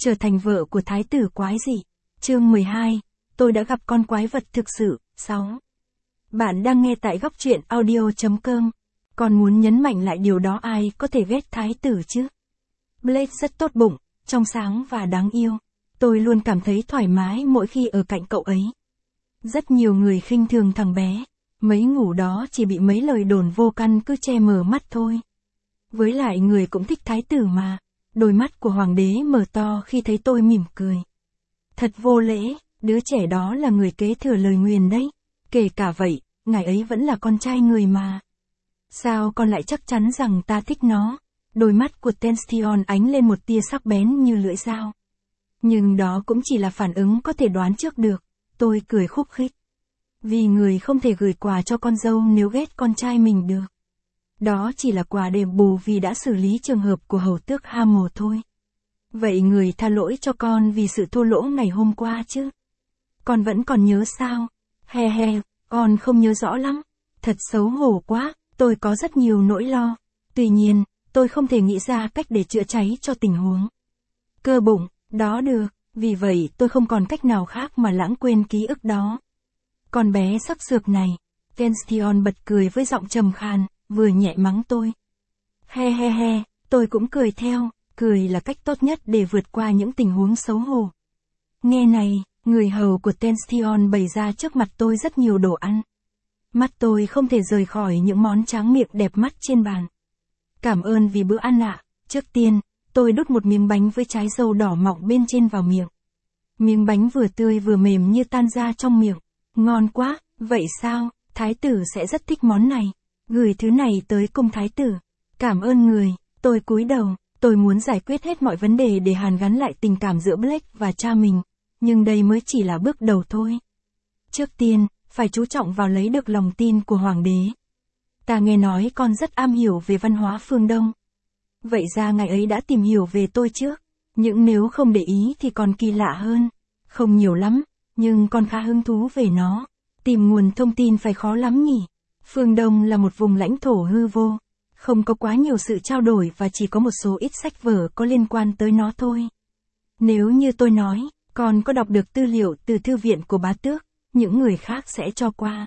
Trở thành vợ của thái tử quái dị. Chương 12, tôi đã gặp con quái vật thực sự. 6. Bạn đang nghe tại góc truyện audio.com. Còn muốn nhấn mạnh lại điều đó, ai có thể ghét thái tử chứ? Blake rất tốt bụng, trong sáng và đáng yêu. Tôi luôn cảm thấy thoải mái mỗi khi ở cạnh cậu ấy. Rất nhiều người khinh thường thằng bé. Mấy ngủ đó chỉ bị mấy lời đồn vô căn cứ che mờ mắt thôi. Với lại người cũng thích thái tử mà. Đôi mắt của hoàng đế mở to khi thấy tôi mỉm cười. Thật vô lễ, đứa trẻ đó là người kế thừa lời nguyền đấy. Kể cả vậy, ngài ấy vẫn là con trai người mà. Sao con lại chắc chắn rằng ta thích nó? Đôi mắt của Tension ánh lên một tia sắc bén như lưỡi dao. Nhưng đó cũng chỉ là phản ứng có thể đoán trước được. Tôi cười khúc khích. Vì người không thể gửi quà cho con dâu nếu ghét con trai mình được. Đó chỉ là quà đền bù vì đã xử lý trường hợp của hầu tước Hamel thôi. Vậy người tha lỗi cho con vì sự thô lỗ ngày hôm qua chứ? Con vẫn còn nhớ sao? He he, con không nhớ rõ lắm. Thật xấu hổ quá, tôi có rất nhiều nỗi lo. Tuy nhiên, tôi không thể nghĩ ra cách để chữa cháy cho tình huống. Cơ bụng, đó được, vì vậy tôi không còn cách nào khác mà lãng quên ký ức đó. Con bé sắc sược này. Tension bật cười với giọng trầm khàn, vừa nhẹ mắng tôi. He he he, tôi cũng cười theo, cười là cách tốt nhất để vượt qua những tình huống xấu hổ. Nghe này, người hầu của Tension bày ra trước mặt tôi rất nhiều đồ ăn. Mắt tôi không thể rời khỏi những món tráng miệng đẹp mắt trên bàn. Cảm ơn vì bữa ăn ạ. Trước tiên, tôi đút một miếng bánh với trái dâu đỏ mọng bên trên vào miệng. Miếng bánh vừa tươi vừa mềm như tan ra trong miệng. Ngon quá, vậy sao, thái tử sẽ rất thích món này. Gửi thứ này tới cung thái tử. Cảm ơn người, tôi cúi đầu, tôi muốn giải quyết hết mọi vấn đề để hàn gắn lại tình cảm giữa Blake và cha mình. Nhưng đây mới chỉ là bước đầu thôi. Trước tiên, phải chú trọng vào lấy được lòng tin của hoàng đế. Ta nghe nói con rất am hiểu về văn hóa phương Đông. Vậy ra ngài ấy đã tìm hiểu về tôi trước. Nhưng nếu không để ý thì còn kỳ lạ hơn. Không nhiều lắm, nhưng con khá hứng thú về nó. Tìm nguồn thông tin phải khó lắm nhỉ. Phương Đông là một vùng lãnh thổ hư vô. Không có quá nhiều sự trao đổi và chỉ có một số ít sách vở có liên quan tới nó thôi. Nếu như tôi nói, con có đọc được tư liệu từ thư viện của bá tước, những người khác sẽ cho qua.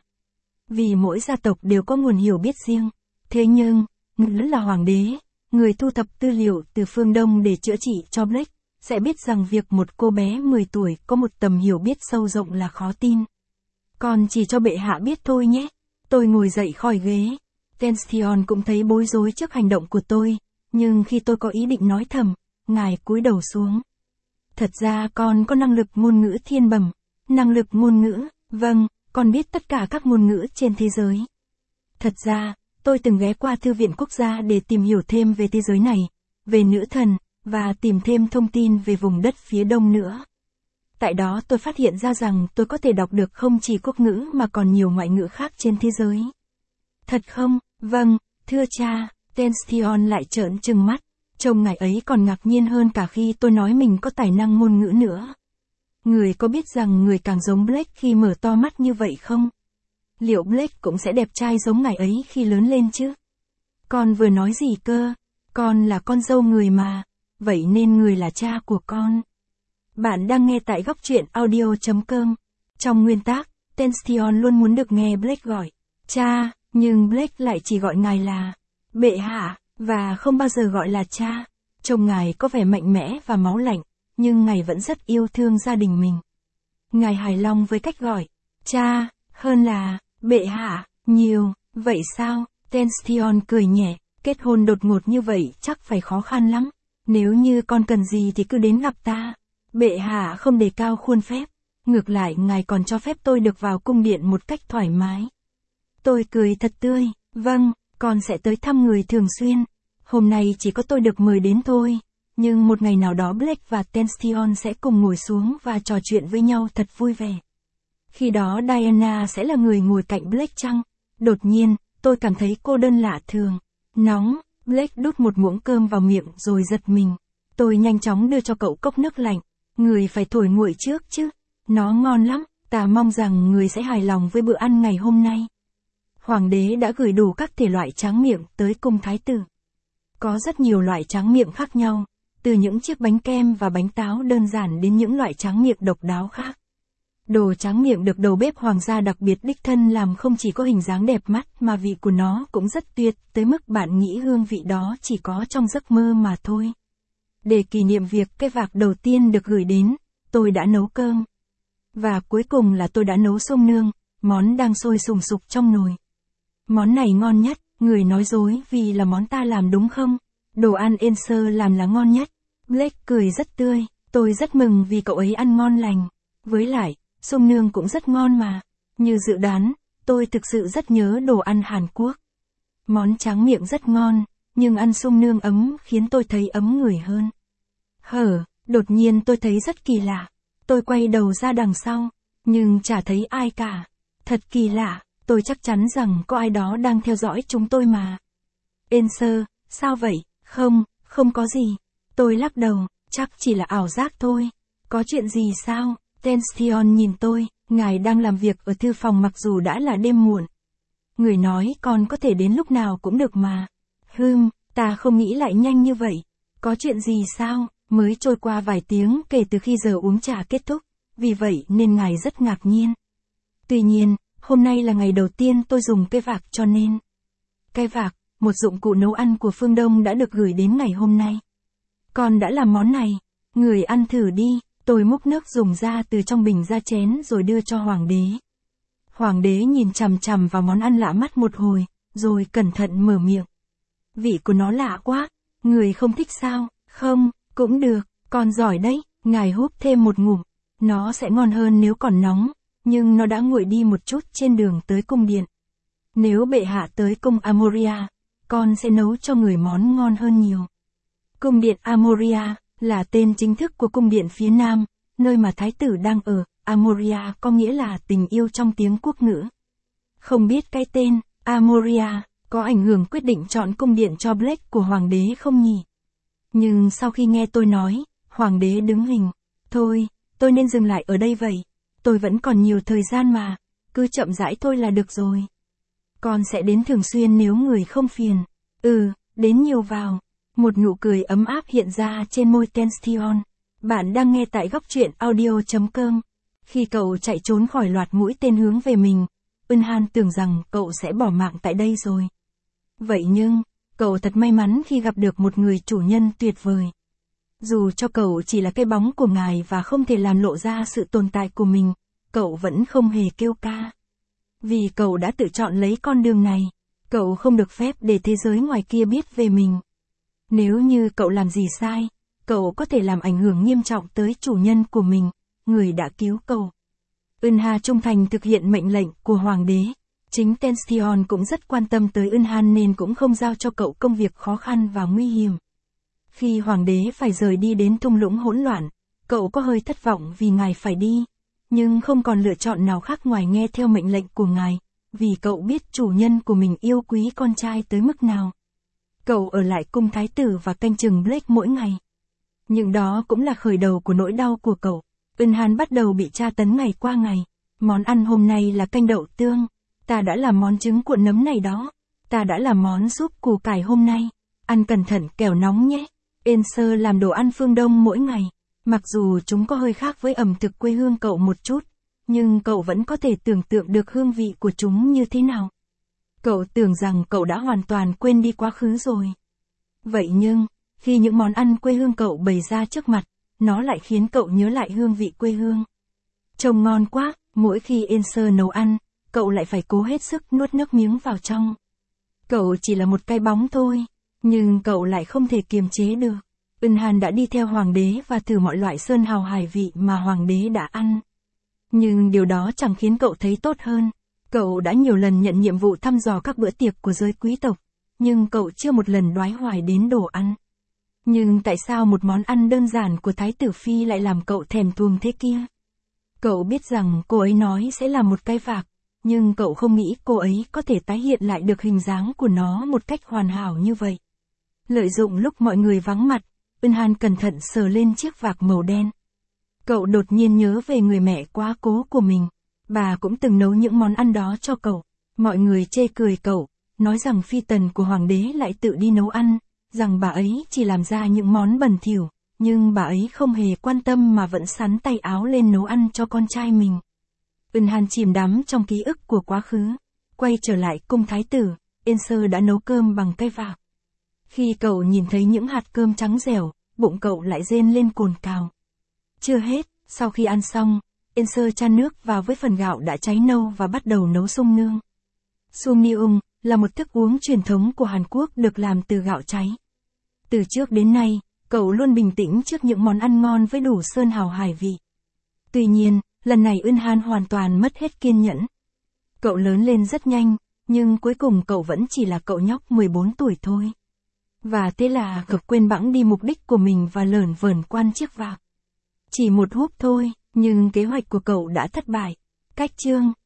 Vì mỗi gia tộc đều có nguồn hiểu biết riêng. Thế nhưng, người là hoàng đế, người thu thập tư liệu từ phương Đông để chữa trị cho Blake, sẽ biết rằng việc một cô bé 10 tuổi có một tầm hiểu biết sâu rộng là khó tin. Con chỉ cho bệ hạ biết thôi nhé. Tôi ngồi dậy khỏi ghế. Tension cũng thấy bối rối trước hành động của tôi, nhưng khi tôi có ý định nói thầm, ngài cúi đầu xuống. Thật ra con có năng lực ngôn ngữ thiên bẩm. Năng lực ngôn ngữ, vâng, con biết tất cả các ngôn ngữ trên thế giới. Thật ra, tôi từng ghé qua Thư viện Quốc gia để tìm hiểu thêm về thế giới này, về nữ thần, và tìm thêm thông tin về vùng đất phía đông nữa. Tại đó tôi phát hiện ra rằng tôi có thể đọc được không chỉ quốc ngữ mà còn nhiều ngoại ngữ khác trên thế giới. Thật không? Vâng, thưa cha. Tension lại trợn trừng mắt. Trông ngài ấy còn ngạc nhiên hơn cả khi tôi nói mình có tài năng ngôn ngữ nữa. Người có biết rằng người càng giống Blake khi mở to mắt như vậy không? Liệu Blake cũng sẽ đẹp trai giống ngài ấy khi lớn lên chứ? Con vừa nói gì cơ? Con là con dâu người mà. Vậy nên người là cha của con. Bạn đang nghe tại góc truyện audio.com. Trong nguyên tác, Tension luôn muốn được nghe Blake gọi cha, nhưng Blake lại chỉ gọi ngài là bệ hạ, và không bao giờ gọi là cha. Trông ngài có vẻ mạnh mẽ và máu lạnh, nhưng ngài vẫn rất yêu thương gia đình mình. Ngài hài lòng với cách gọi cha, hơn là bệ hạ, nhiều. Vậy sao? Tension cười nhẹ. Kết hôn đột ngột như vậy chắc phải khó khăn lắm. Nếu như con cần gì thì cứ đến gặp ta. Bệ hạ không đề cao khuôn phép. Ngược lại ngài còn cho phép tôi được vào cung điện một cách thoải mái. Tôi cười thật tươi. Vâng, con sẽ tới thăm người thường xuyên. Hôm nay chỉ có tôi được mời đến thôi. Nhưng một ngày nào đó Blake và Tension sẽ cùng ngồi xuống và trò chuyện với nhau thật vui vẻ. Khi đó Diana sẽ là người ngồi cạnh Blake chăng? Đột nhiên, tôi cảm thấy cô đơn lạ thường. Nóng, Blake đút một muỗng cơm vào miệng rồi giật mình. Tôi nhanh chóng đưa cho cậu cốc nước lạnh. Người phải thổi nguội trước chứ. Nó ngon lắm, ta mong rằng người sẽ hài lòng với bữa ăn ngày hôm nay. Hoàng đế đã gửi đủ các thể loại tráng miệng tới cung thái tử. Có rất nhiều loại tráng miệng khác nhau. từ những chiếc bánh kem và bánh táo đơn giản đến những loại tráng miệng độc đáo khác. Đồ tráng miệng được đầu bếp hoàng gia đặc biệt đích thân làm không chỉ có hình dáng đẹp mắt mà vị của nó cũng rất tuyệt, tới mức bạn nghĩ hương vị đó chỉ có trong giấc mơ mà thôi. Để kỷ niệm việc cái vạc đầu tiên được gửi đến, tôi đã nấu cơm. Và cuối cùng là tôi đã nấu sông nương, món đang sôi sùng sục trong nồi. Món này ngon nhất, người nói dối vì là món ta làm đúng không? Đồ ăn Enser làm là ngon nhất. Blake cười rất tươi, tôi rất mừng vì cậu ấy ăn ngon lành. Với lại, sông nương cũng rất ngon mà. Như dự đoán, tôi thực sự rất nhớ đồ ăn Hàn Quốc. Món tráng miệng rất ngon, nhưng ăn sông nương ấm khiến tôi thấy ấm người hơn. Đột nhiên tôi thấy rất kỳ lạ. Tôi quay đầu ra đằng sau, nhưng chả thấy ai cả. Thật kỳ lạ, tôi chắc chắn rằng có ai đó đang theo dõi chúng tôi mà. Enser, sao vậy? Không có gì. Tôi lắc đầu, chắc chỉ là ảo giác thôi. Có chuyện gì sao? Tension nhìn tôi, ngài đang làm việc ở thư phòng mặc dù đã là đêm muộn. Người nói con có thể đến lúc nào cũng được mà. Ta không nghĩ lại nhanh như vậy. Có chuyện gì sao? Mới trôi qua vài tiếng kể từ khi giờ uống trà kết thúc, vì vậy nên ngài rất ngạc nhiên. Tuy nhiên, hôm nay là ngày đầu tiên tôi dùng cái vạc cho nên. Cái vạc, một dụng cụ nấu ăn của phương Đông đã được gửi đến ngày hôm nay. Con đã làm món này, người ăn thử đi. Tôi múc nước dùng ra từ trong bình ra chén rồi đưa cho hoàng đế. Hoàng đế nhìn chằm chằm vào món ăn lạ mắt một hồi, rồi cẩn thận mở miệng. Vị của nó lạ quá, người không thích sao? Không, cũng được, con giỏi đấy, ngài húp thêm một ngụm. Nó sẽ ngon hơn nếu còn nóng, nhưng nó đã nguội đi một chút trên đường tới cung điện. Nếu bệ hạ tới cung Amoria, con sẽ nấu cho người món ngon hơn nhiều. Cung điện Amoria là tên chính thức của cung điện phía Nam, nơi mà thái tử đang ở. Amoria có nghĩa là tình yêu trong tiếng quốc ngữ. Không biết cái tên Amoria có ảnh hưởng quyết định chọn cung điện cho Blake của hoàng đế không nhỉ? Nhưng sau khi nghe tôi nói, hoàng đế đứng hình. Thôi, tôi nên dừng lại ở đây vậy. Tôi vẫn còn nhiều thời gian mà, cứ chậm rãi thôi là được rồi. Con sẽ đến thường xuyên nếu người không phiền. Đến nhiều vào. Một nụ cười ấm áp hiện ra trên môi Tension. Bạn đang nghe tại góc truyện audio.com. Khi cậu chạy trốn khỏi loạt mũi tên hướng về mình, Eunhan tưởng rằng cậu sẽ bỏ mạng tại đây rồi. Vậy nhưng, cậu thật may mắn khi gặp được một người chủ nhân tuyệt vời. Dù cho cậu chỉ là cái bóng của ngài và không thể làm lộ ra sự tồn tại của mình, cậu vẫn không hề kêu ca. Vì cậu đã tự chọn lấy con đường này, cậu không được phép để thế giới ngoài kia biết về mình. Nếu như cậu làm gì sai, cậu có thể làm ảnh hưởng nghiêm trọng tới chủ nhân của mình, người đã cứu cậu. Eunha trung thành thực hiện mệnh lệnh của hoàng đế. Chính Tension cũng rất quan tâm tới Eunhan nên cũng không giao cho cậu công việc khó khăn và nguy hiểm. Khi hoàng đế phải rời đi đến thung lũng hỗn loạn, cậu có hơi thất vọng vì ngài phải đi, nhưng không còn lựa chọn nào khác ngoài nghe theo mệnh lệnh của ngài, vì cậu biết chủ nhân của mình yêu quý con trai tới mức nào. Cậu ở lại cung thái tử và canh chừng Blake mỗi ngày. Nhưng đó cũng là khởi đầu của nỗi đau của cậu. Eunhan bắt đầu bị tra tấn ngày qua ngày. Món ăn hôm nay là canh đậu tương. Ta đã làm món trứng cuộn nấm này đó. Ta đã làm món súp củ cải hôm nay. Ăn cẩn thận kẻo nóng nhé. Enser làm đồ ăn phương Đông mỗi ngày. Mặc dù chúng có hơi khác với ẩm thực quê hương cậu một chút, nhưng cậu vẫn có thể tưởng tượng được hương vị của chúng như thế nào. Cậu tưởng rằng cậu đã hoàn toàn quên đi quá khứ rồi. Vậy nhưng, khi những món ăn quê hương cậu bày ra trước mặt, nó lại khiến cậu nhớ lại hương vị quê hương. Trông ngon quá, mỗi khi Enser nấu ăn, cậu lại phải cố hết sức nuốt nước miếng vào trong. Cậu chỉ là một cái bóng thôi, nhưng cậu lại không thể kiềm chế được. Eunhan đã đi theo hoàng đế và thử mọi loại sơn hào hải vị mà hoàng đế đã ăn. Nhưng điều đó chẳng khiến cậu thấy tốt hơn. Cậu đã nhiều lần nhận nhiệm vụ thăm dò các bữa tiệc của giới quý tộc, nhưng cậu chưa một lần đoái hoài đến đồ ăn. Nhưng tại sao một món ăn đơn giản của Thái tử Phi lại làm cậu thèm thuồng thế kia? Cậu biết rằng cô ấy nói sẽ làm một cái vạc, nhưng cậu không nghĩ cô ấy có thể tái hiện lại được hình dáng của nó một cách hoàn hảo như vậy. Lợi dụng lúc mọi người vắng mặt, Eunhan cẩn thận sờ lên chiếc vạc màu đen. Cậu đột nhiên nhớ về người mẹ quá cố của mình. Bà cũng từng nấu những món ăn đó cho cậu. Mọi người chê cười cậu, nói rằng phi tần của hoàng đế lại tự đi nấu ăn, rằng bà ấy chỉ làm ra những món bẩn thỉu, nhưng bà ấy không hề quan tâm mà vẫn xắn tay áo lên nấu ăn cho con trai mình. Ưn Han chìm đắm trong ký ức của quá khứ. Quay trở lại cung thái tử, Yên Sơ đã nấu cơm bằng cây vạc. Khi cậu nhìn thấy những hạt cơm trắng dẻo, bụng cậu lại rên lên cồn cào. Chưa hết, sau khi ăn xong, Yên Sơ chan nước vào với phần gạo đã cháy nâu và bắt đầu nấu sung nương. Sung niung là một thức uống truyền thống của Hàn Quốc được làm từ gạo cháy. Từ trước đến nay, cậu luôn bình tĩnh trước những món ăn ngon với đủ sơn hào hải vị. Tuy nhiên, lần này Ưn Han hoàn toàn mất hết kiên nhẫn. Cậu lớn lên rất nhanh, nhưng cuối cùng cậu vẫn chỉ là cậu nhóc 14 tuổi thôi. Và thế là cậu quên bẵng đi mục đích của mình và lởn vởn quan chiếc vạc. Chỉ một húp thôi, nhưng kế hoạch của cậu đã thất bại. Cách chương